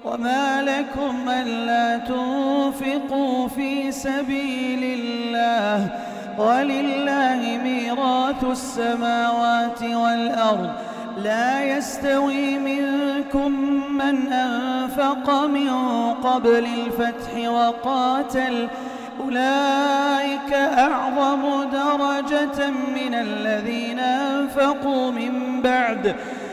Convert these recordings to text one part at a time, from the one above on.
وما لكم ألا تنفقوا في سبيل الله ولله ميراث السماوات والأرض لا يستوي منكم من أنفق من قبل الفتح وقاتل أولئك أعظم درجة من الذين أنفقوا من بعد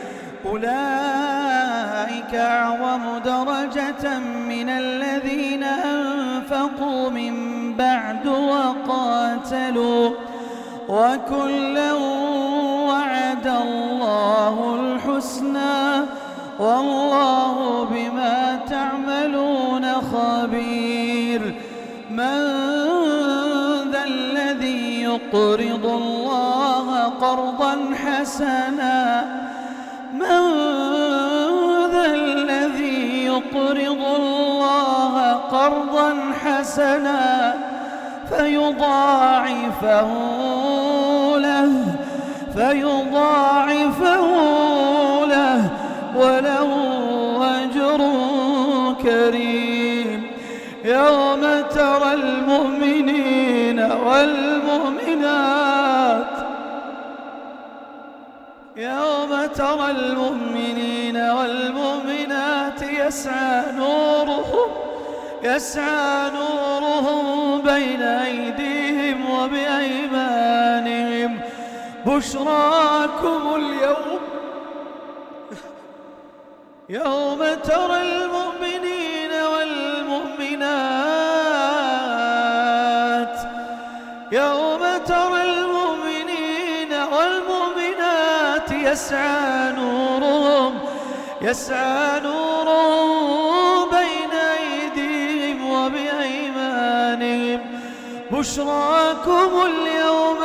وقاتلوا وكلا وعد الله الحسنى والله بما تعملون خبير. من ذا الذي يقرض الله قرضا حسنا فيضاعفه له وله أجر كريم. يوم ترى المؤمنين والمؤمنات يسعى نورهم بين أيديهم وبأيمانهم بشراكم اليوم يوم ترى المؤمنين والمؤمنات يسعى نورهم بين أيديهم وبأيمانهم بشراكم اليوم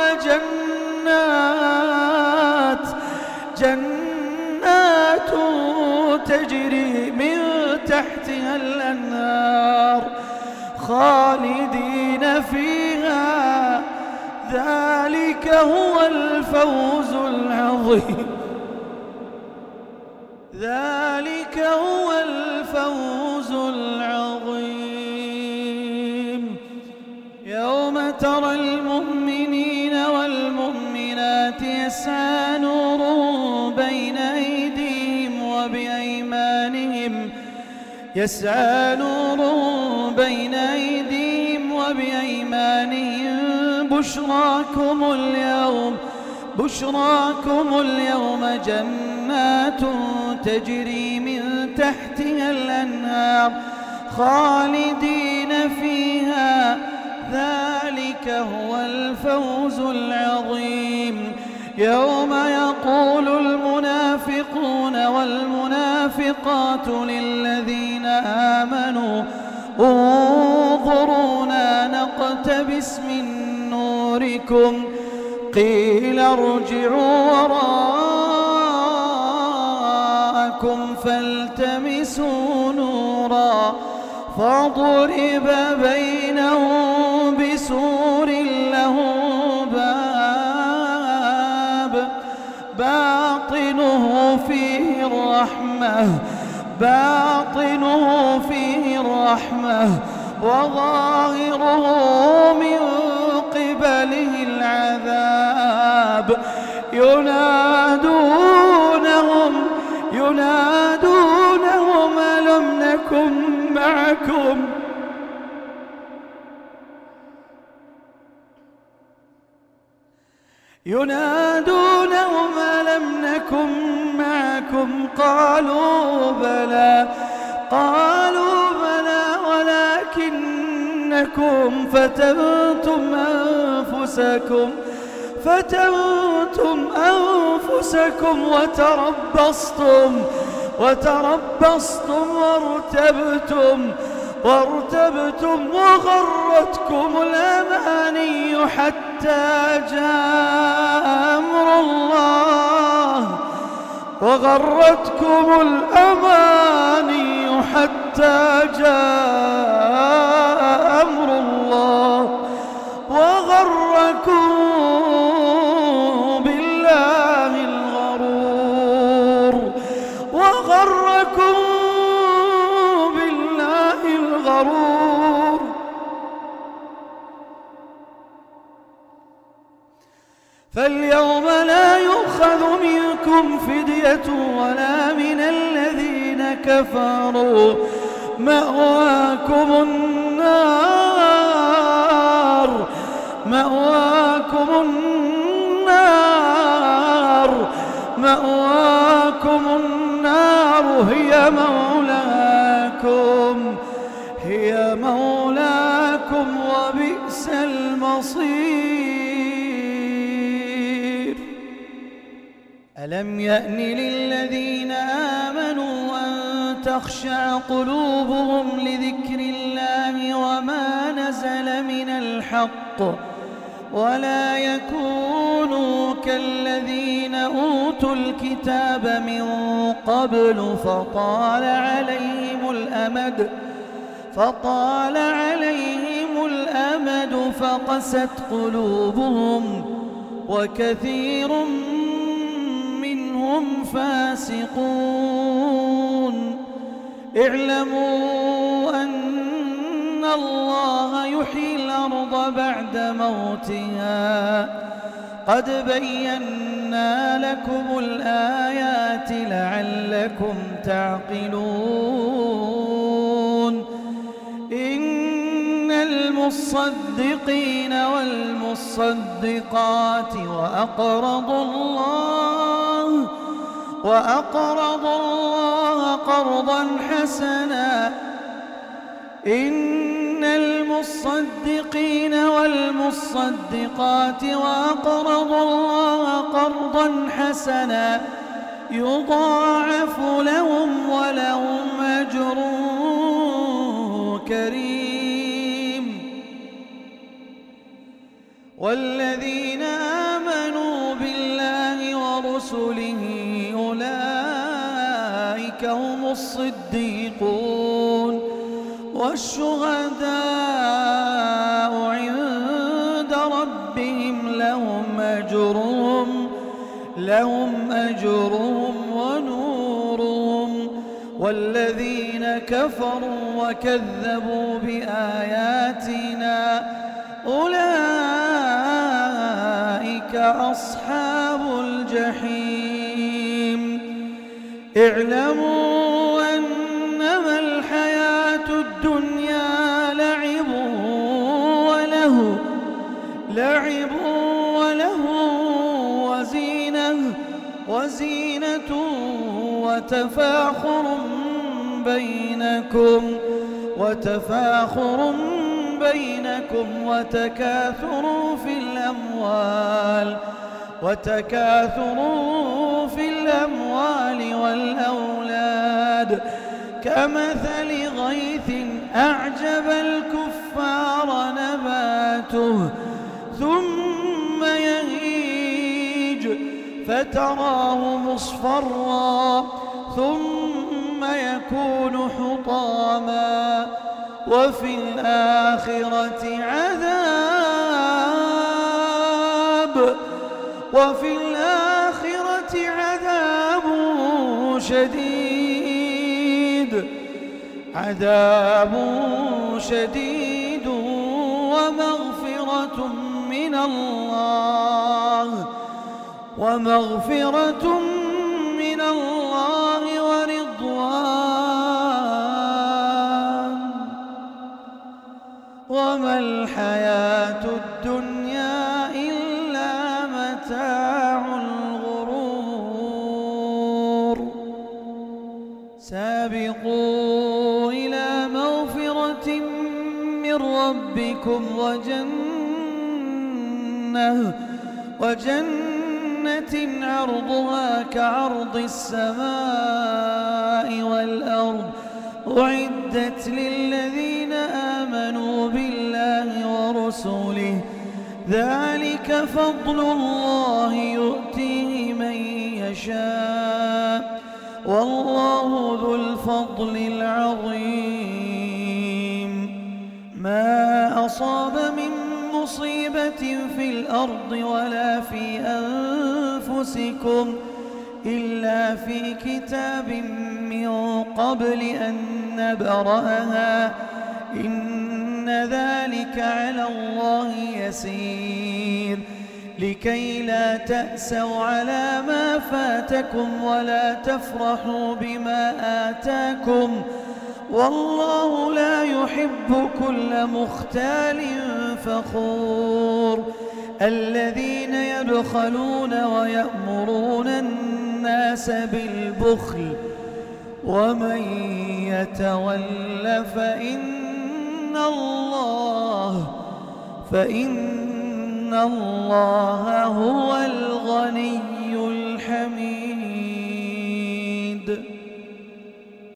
جنات تجري من تحتها الأنهار خالدين فيها ذلك هو الفوز العظيم. يوم ترى المؤمنين والمؤمنات يسعى نورهم بين أيديهم وبأيمانهم بشراكم اليوم جنات تجري من تحتها الأنهار خالدين فيها ذلك هو الفوز العظيم. يوم يقول المنافقون والمنافقات للذين آمنوا انظرونا نقتبس من نوركم قيل ارجعوا وراءكم فالتمسوا نورا فضرب بينهم بسور له باب باطنه فيه الرحمة وظاهره من قبله العذاب ينادونهم ألم نكن معكم قالوا بلى ولكنكم فتنتم أنفسكم وتربصتم وارتبتم وغرتكم الأماني حتى جاء أمر الله وغركم بالله الغرور يؤخذ منكم فدية ولا من الذين كفروا. مأواكم النار مأواكم النار مأواكم النار هي مولاكم وبئس المصير. ألم يأن للذين آمنوا أن تخشع قلوبهم لذكر الله وما نزل من الحق ولا يكونوا كالذين أوتوا الكتاب من قبل فطال عليهم الأمد فقست قلوبهم وكثير منهم فاسقون. اعلموا أن الله يحيي الأرض بعد موتها قد بينا لكم الآيات لعلكم تعقلون. إن المصدقين والمصدقات وأقرضوا الله قرضا حسنا إن المصدقين والمصدقات وأقرضوا الله قرضا حسنا يضاعف لهم ولهم أجر كريم. والذين آمنوا بالله ورسله أولئك هم الصديقون والشهداء عند ربهم لهم أجرهم ونورهم. والذين كفروا وكذبوا بآياتنا أولئك أصحاب الجحيم. اعلموا أنما الحياة الدنيا لعب وله وزينة وتفاخر بينكم وتكاثر في الأموال والأولاد كمثل غيث أعجب الكفار نباته ثم يهيج فتراه مصفرا ثم يكون حطاما وفي الآخرة عذاب شديد ومغفرة من الله ورضوان وما الحياة الدنيا إلا متاع الغرور. سابقوا إلى مغفرة من ربكم وجنة عرضها كعرض السماء والأرض أعدت للذين آمنوا بالله ورسوله ذلك فضل الله يؤتيه من يشاء والله ذو الفضل العظيم. ما أصاب من مصيبة في الأرض ولا في أنفسكم إلا في كتاب من قبل أن نبرأها إن ذلك على الله يسير. لكي لا تأسوا على ما فاتكم ولا تفرحوا بما آتاكم والله لا يحب كل مختال فخور الذين يبخلون ويأمرون الناس بالبخل ومن يتول فإن الله هو الغني الحميد.